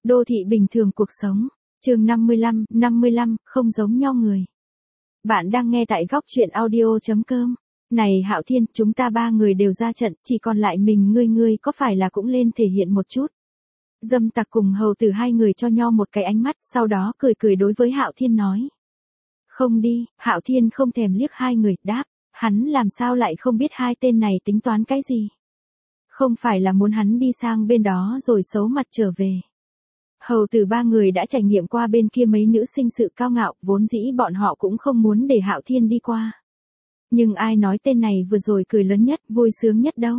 Đô thị bình thường cuộc sống. Chương 55, không giống nhau người. Bạn đang nghe tại góc truyện audio.com. Này Hạo Thiên, chúng ta ba người đều ra trận, chỉ còn lại mình ngươi có phải là cũng lên thể hiện một chút. Dâm Tặc cùng Hầu Tử hai người cho nhau một cái ánh mắt, sau đó cười đối với Hạo Thiên nói. Không đi, Hạo Thiên không thèm liếc hai người, đáp, hắn làm sao lại không biết hai tên này tính toán cái gì. Không phải là muốn hắn đi sang bên đó rồi xấu mặt trở về. Hầu Tử ba người đã trải nghiệm qua bên kia mấy nữ sinh sự cao ngạo, vốn dĩ bọn họ cũng không muốn để Hạo Thiên đi qua. Nhưng ai nói tên này vừa rồi cười lớn nhất, vui sướng nhất đâu.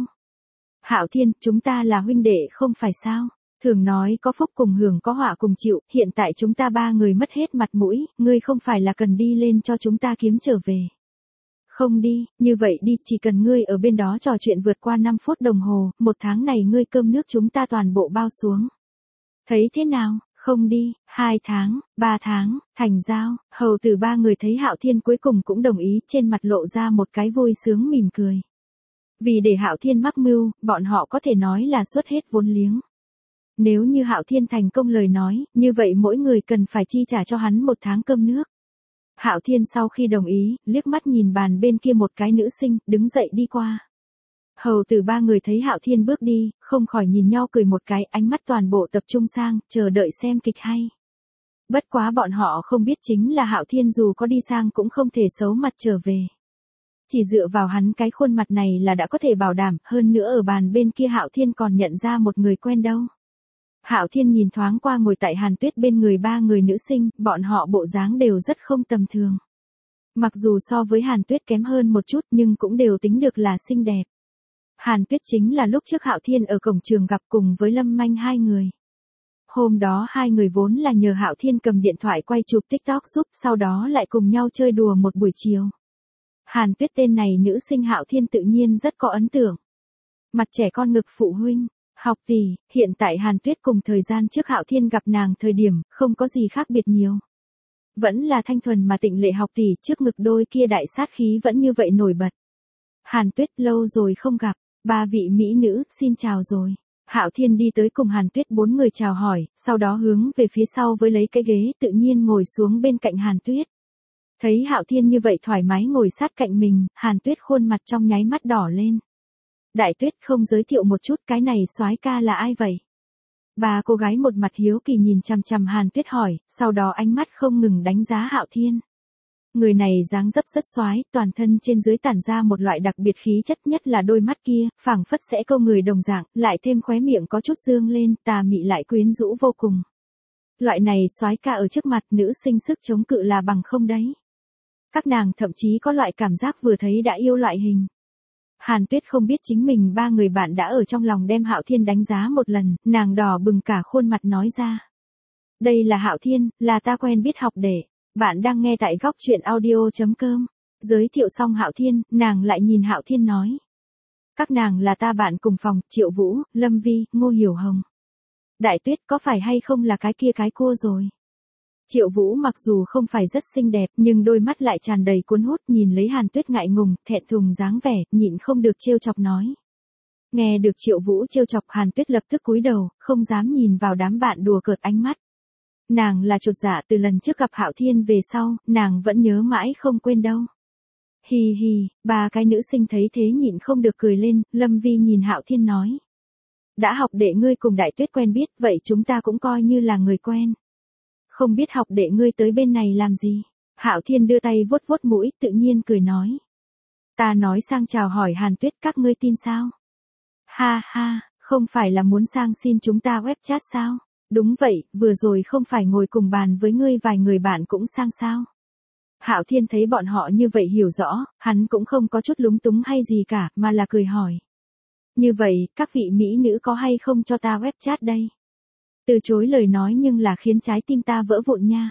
Hạo Thiên, chúng ta là huynh đệ không phải sao? Thường nói có phúc cùng hưởng có họa cùng chịu, hiện tại chúng ta ba người mất hết mặt mũi, ngươi không phải là cần đi lên cho chúng ta kiếm trở về. Không đi, như vậy đi, chỉ cần ngươi ở bên đó trò chuyện vượt qua 5 phút đồng hồ, 1 tháng này ngươi cơm nước chúng ta toàn bộ bao xuống. Thấy thế nào, không đi, 2 tháng, 3 tháng, thành giao. Hầu Tử ba người thấy Hạo Thiên cuối cùng cũng đồng ý, trên mặt lộ ra một cái vui sướng mỉm cười. Vì để Hạo Thiên mắc mưu, bọn họ có thể nói là xuất hết vốn liếng. Nếu như Hạo Thiên thành công lời nói, như vậy mỗi người cần phải chi trả cho hắn 1 tháng cơm nước. Hạo Thiên sau khi đồng ý, liếc mắt nhìn bàn bên kia một cái nữ sinh, đứng dậy đi qua. Hầu Tử ba người thấy Hạo Thiên bước đi, không khỏi nhìn nhau cười một cái, ánh mắt toàn bộ tập trung sang, chờ đợi xem kịch hay. Bất quá bọn họ không biết chính là Hạo Thiên dù có đi sang cũng không thể xấu mặt trở về. Chỉ dựa vào hắn cái khuôn mặt này là đã có thể bảo đảm, hơn nữa ở bàn bên kia Hạo Thiên còn nhận ra một người quen đâu. Hạo Thiên nhìn thoáng qua ngồi tại Hàn Tuyết bên người ba người nữ sinh, bọn họ bộ dáng đều rất không tầm thường. Mặc dù so với Hàn Tuyết kém hơn một chút nhưng cũng đều tính được là xinh đẹp. Hàn Tuyết chính là lúc trước Hạo Thiên ở cổng trường gặp cùng với Lâm Manh hai người. Hôm đó hai người vốn là nhờ Hạo Thiên cầm điện thoại quay chụp TikTok giúp, sau đó lại cùng nhau chơi đùa một buổi chiều. Hàn Tuyết tên này nữ sinh Hạo Thiên tự nhiên rất có ấn tượng. Mặt trẻ con ngực phụ huynh, học tỷ, hiện tại Hàn Tuyết cùng thời gian trước Hạo Thiên gặp nàng thời điểm, không có gì khác biệt nhiều. Vẫn là thanh thuần mà tịnh lệ học tỷ, trước ngực đôi kia đại sát khí vẫn như vậy nổi bật. Hàn Tuyết, lâu rồi không gặp, ba vị mỹ nữ, xin chào rồi. Hạo Thiên đi tới cùng Hàn Tuyết 4 người chào hỏi, sau đó hướng về phía sau với lấy cái ghế tự nhiên ngồi xuống bên cạnh Hàn Tuyết. Thấy Hạo Thiên như vậy thoải mái ngồi sát cạnh mình, Hàn Tuyết khuôn mặt trong nháy mắt đỏ lên. Đại Tuyết, không giới thiệu một chút cái này soái ca là ai vậy? Ba cô gái một mặt hiếu kỳ nhìn chằm chằm Hàn Tuyết hỏi, sau đó ánh mắt không ngừng đánh giá Hạo Thiên. Người này dáng dấp rất soái, toàn thân trên dưới tản ra một loại đặc biệt khí chất, nhất là đôi mắt kia, phảng phất sẽ câu người đồng dạng, lại thêm khóe miệng có chút dương lên, tà mị lại quyến rũ vô cùng. Loại này soái ca ở trước mặt nữ sinh sức chống cự là bằng không đấy. Các nàng thậm chí có loại cảm giác vừa thấy đã yêu loại hình. Hàn Tuyết không biết chính mình ba người bạn đã ở trong lòng đem Hạo Thiên đánh giá một lần, nàng đỏ bừng cả khuôn mặt nói ra. Đây là Hạo Thiên, là ta quen biết học đệ. Bạn đang nghe tại góc truyện audio.com. Giới thiệu xong Hạo Thiên, nàng lại nhìn Hạo Thiên nói. Các nàng là ta bạn cùng phòng, Triệu Vũ, Lâm Vi, Ngô Hiểu Hồng. Đại Tuyết, có phải hay không là cái kia cái cua rồi? Triệu Vũ mặc dù không phải rất xinh đẹp nhưng đôi mắt lại tràn đầy cuốn hút, nhìn lấy Hàn Tuyết ngại ngùng, thẹn thùng dáng vẻ, nhịn không được trêu chọc nói. Nghe được Triệu Vũ trêu chọc, Hàn Tuyết lập tức cúi đầu, không dám nhìn vào đám bạn đùa cợt ánh mắt. Nàng là chột dạ từ lần trước gặp Hạo Thiên về sau, nàng vẫn nhớ mãi không quên đâu. Hì hì, ba cái nữ sinh thấy thế nhịn không được cười lên, Lâm Vi nhìn Hạo Thiên nói. Đã học đệ ngươi cùng Đại Tuyết quen biết, vậy chúng ta cũng coi như là người quen. Không biết học đệ ngươi tới bên này làm gì? Hạo Thiên đưa tay vuốt vuốt mũi, tự nhiên cười nói. Ta nói sang chào hỏi Hàn Tuyết, các ngươi tin sao? Ha ha, không phải là muốn sang xin chúng ta web chat sao? Đúng vậy, vừa rồi không phải ngồi cùng bàn với ngươi vài người bạn cũng sang sao? Hạo Thiên thấy bọn họ như vậy hiểu rõ, hắn cũng không có chút lúng túng hay gì cả, mà là cười hỏi. Như vậy, các vị mỹ nữ có hay không cho ta web chat đây? Từ chối lời nói nhưng là khiến trái tim ta vỡ vụn nha.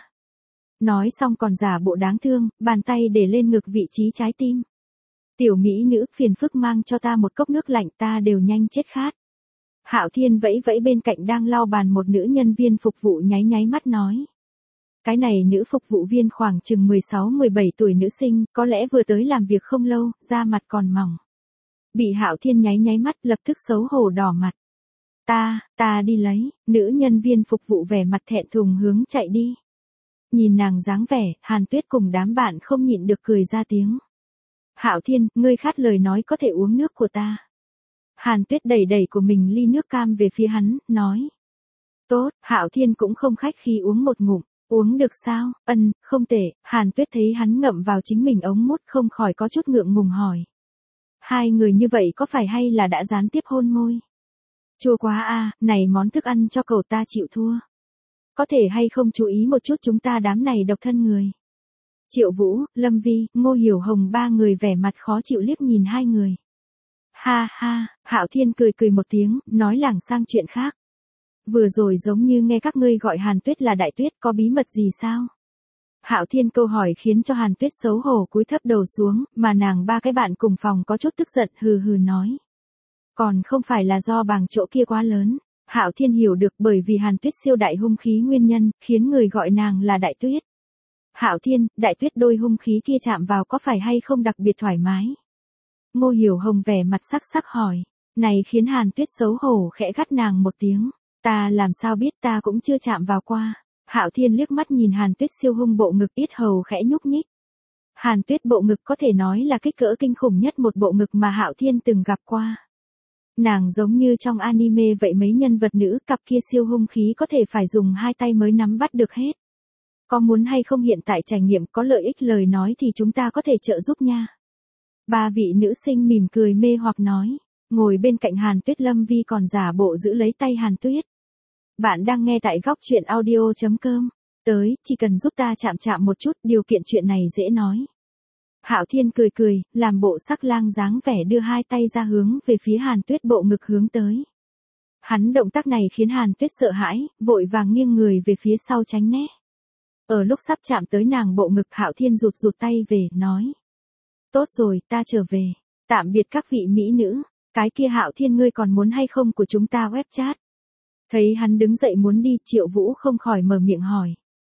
Nói xong còn giả bộ đáng thương, bàn tay để lên ngực vị trí trái tim. Tiểu mỹ nữ, phiền phức mang cho ta một cốc nước lạnh, ta đều nhanh chết khát. Hạo Thiên vẫy vẫy bên cạnh đang lau bàn một nữ nhân viên phục vụ nháy mắt nói. Cái này nữ phục vụ viên khoảng chừng 16-17 tuổi nữ sinh, có lẽ vừa tới làm việc không lâu, da mặt còn mỏng. Bị Hạo Thiên nháy mắt lập tức xấu hổ đỏ mặt. Ta đi lấy, nữ nhân viên phục vụ vẻ mặt thẹn thùng hướng chạy đi. Nhìn nàng dáng vẻ, Hàn Tuyết cùng đám bạn không nhịn được cười ra tiếng. Hạo Thiên, ngươi khát lời nói có thể uống nước của ta. Hàn Tuyết đẩy đẩy của mình ly nước cam về phía hắn, nói. Tốt, Hạo Thiên cũng không khách khí uống một ngụm. Uống được sao? Không tệ. Hàn Tuyết thấy hắn ngậm vào chính mình ống mút không khỏi có chút ngượng ngùng hỏi. Hai người như vậy có phải hay là đã gián tiếp hôn môi? Chua quá a, này món thức ăn cho cậu ta chịu thua. Có thể hay không chú ý một chút chúng ta đám này độc thân người. Triệu Vũ, Lâm Vi, Ngô Hiểu Hồng ba người vẻ mặt khó chịu liếc nhìn hai người. Ha ha, Hạo Thiên cười cười một tiếng, nói lảng sang chuyện khác. Vừa rồi giống như nghe các ngươi gọi Hàn Tuyết là Đại Tuyết, có bí mật gì sao? Hạo Thiên câu hỏi khiến cho Hàn Tuyết xấu hổ cúi thấp đầu xuống, mà nàng ba cái bạn cùng phòng có chút tức giận hừ hừ nói. Còn không phải là do bảng chỗ kia quá lớn. Hạo Thiên hiểu được bởi vì Hàn Tuyết siêu đại hung khí nguyên nhân, khiến người gọi nàng là Đại Tuyết. Hạo Thiên, Đại Tuyết đôi hung khí kia chạm vào có phải hay không đặc biệt thoải mái? Ngô Hiểu Hồng vẻ mặt sắc sắc hỏi. Này khiến Hàn Tuyết xấu hổ khẽ gắt nàng một tiếng. Ta làm sao biết, ta cũng chưa chạm vào qua. Hạo Thiên liếc mắt nhìn Hàn Tuyết siêu hung bộ ngực, yết hầu khẽ nhúc nhích. Hàn Tuyết bộ ngực có thể nói là kích cỡ kinh khủng nhất một bộ ngực mà Hạo Thiên từng gặp qua. Nàng giống như trong anime vậy, mấy nhân vật nữ cặp kia siêu hung khí có thể phải dùng hai tay mới nắm bắt được hết. Có muốn hay không hiện tại trải nghiệm, có lợi ích lời nói thì chúng ta có thể trợ giúp nha. Ba vị nữ sinh mỉm cười mê hoặc nói. Ngồi bên cạnh Hàn Tuyết, Lâm Vi còn giả bộ giữ lấy tay Hàn Tuyết. Bạn đang nghe tại góc truyện audio.com. Tới, chỉ cần giúp ta chạm chạm một chút, điều kiện chuyện này dễ nói. Hạo Thiên cười cười, làm bộ sắc lang dáng vẻ đưa hai tay ra hướng về phía Hàn Tuyết bộ ngực hướng tới. Hắn động tác này khiến Hàn Tuyết sợ hãi, vội vàng nghiêng người về phía sau tránh né. Ở lúc sắp chạm tới nàng bộ ngực, Hạo Thiên rụt tay về, nói. Tốt rồi, ta trở về. Tạm biệt các vị mỹ nữ. Cái kia Hạo Thiên, ngươi còn muốn hay không của chúng ta web chat? Thấy hắn đứng dậy muốn đi, Triệu Vũ không khỏi mở miệng hỏi.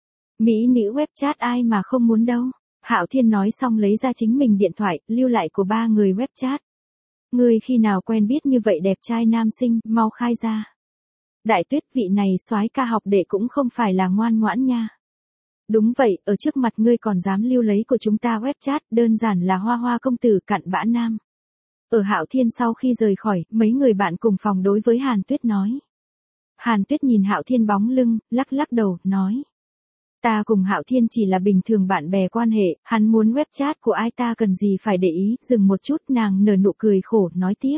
Mỹ nữ web chat ai mà không muốn đâu. Hạo Thiên nói xong lấy ra chính mình điện thoại, lưu lại của ba người web chat. Ngươi khi nào quen biết như vậy đẹp trai nam sinh, mau khai ra. Đại Tuyết, vị này soái ca học đệ cũng không phải là ngoan ngoãn nha. Đúng vậy, ở trước mặt ngươi còn dám lưu lấy của chúng ta web chat, đơn giản là hoa hoa công tử cặn bã nam. Ở Hạo Thiên sau khi rời khỏi, mấy người bạn cùng phòng đối với Hàn Tuyết nói. Hàn Tuyết nhìn Hạo Thiên bóng lưng, lắc lắc đầu, nói. Ta cùng Hạo Thiên chỉ là bình thường bạn bè quan hệ, hắn muốn web chat của ai ta cần gì phải để ý, dừng một chút nàng nở nụ cười khổ, nói tiếp.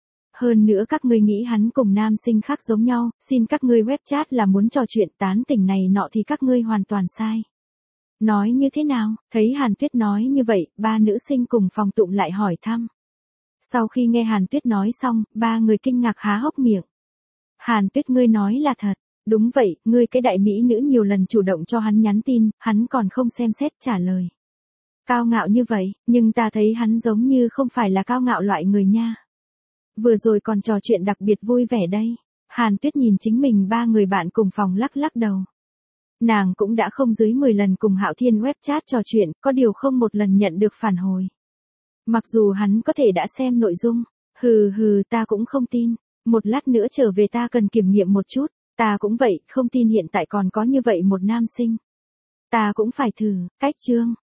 Hơn nữa các ngươi nghĩ hắn cùng nam sinh khác giống nhau, xin các ngươi web chat là muốn trò chuyện tán tỉnh này nọ thì các ngươi hoàn toàn sai. Nói như thế nào? Thấy Hàn Tuyết nói như vậy, ba nữ sinh cùng phòng tụng lại hỏi thăm. Sau khi nghe Hàn Tuyết nói xong, ba người kinh ngạc há hốc miệng. Hàn Tuyết, ngươi nói là thật. Đúng vậy, ngươi cái đại mỹ nữ nhiều lần chủ động cho hắn nhắn tin, hắn còn không xem xét trả lời. Cao ngạo như vậy, nhưng ta thấy hắn giống như không phải là cao ngạo loại người nha. Vừa rồi còn trò chuyện đặc biệt vui vẻ đây. Hàn Tuyết nhìn chính mình ba người bạn cùng phòng lắc lắc đầu. Nàng cũng đã không dưới 10 lần cùng Hạo Thiên web chat trò chuyện, có điều không một lần nhận được phản hồi. Mặc dù hắn có thể đã xem nội dung. Hừ, ta cũng không tin. Một lát nữa trở về ta cần kiểm nghiệm một chút. Ta cũng vậy, không tin hiện tại còn có như vậy một nam sinh. Ta cũng phải thử, cách chương.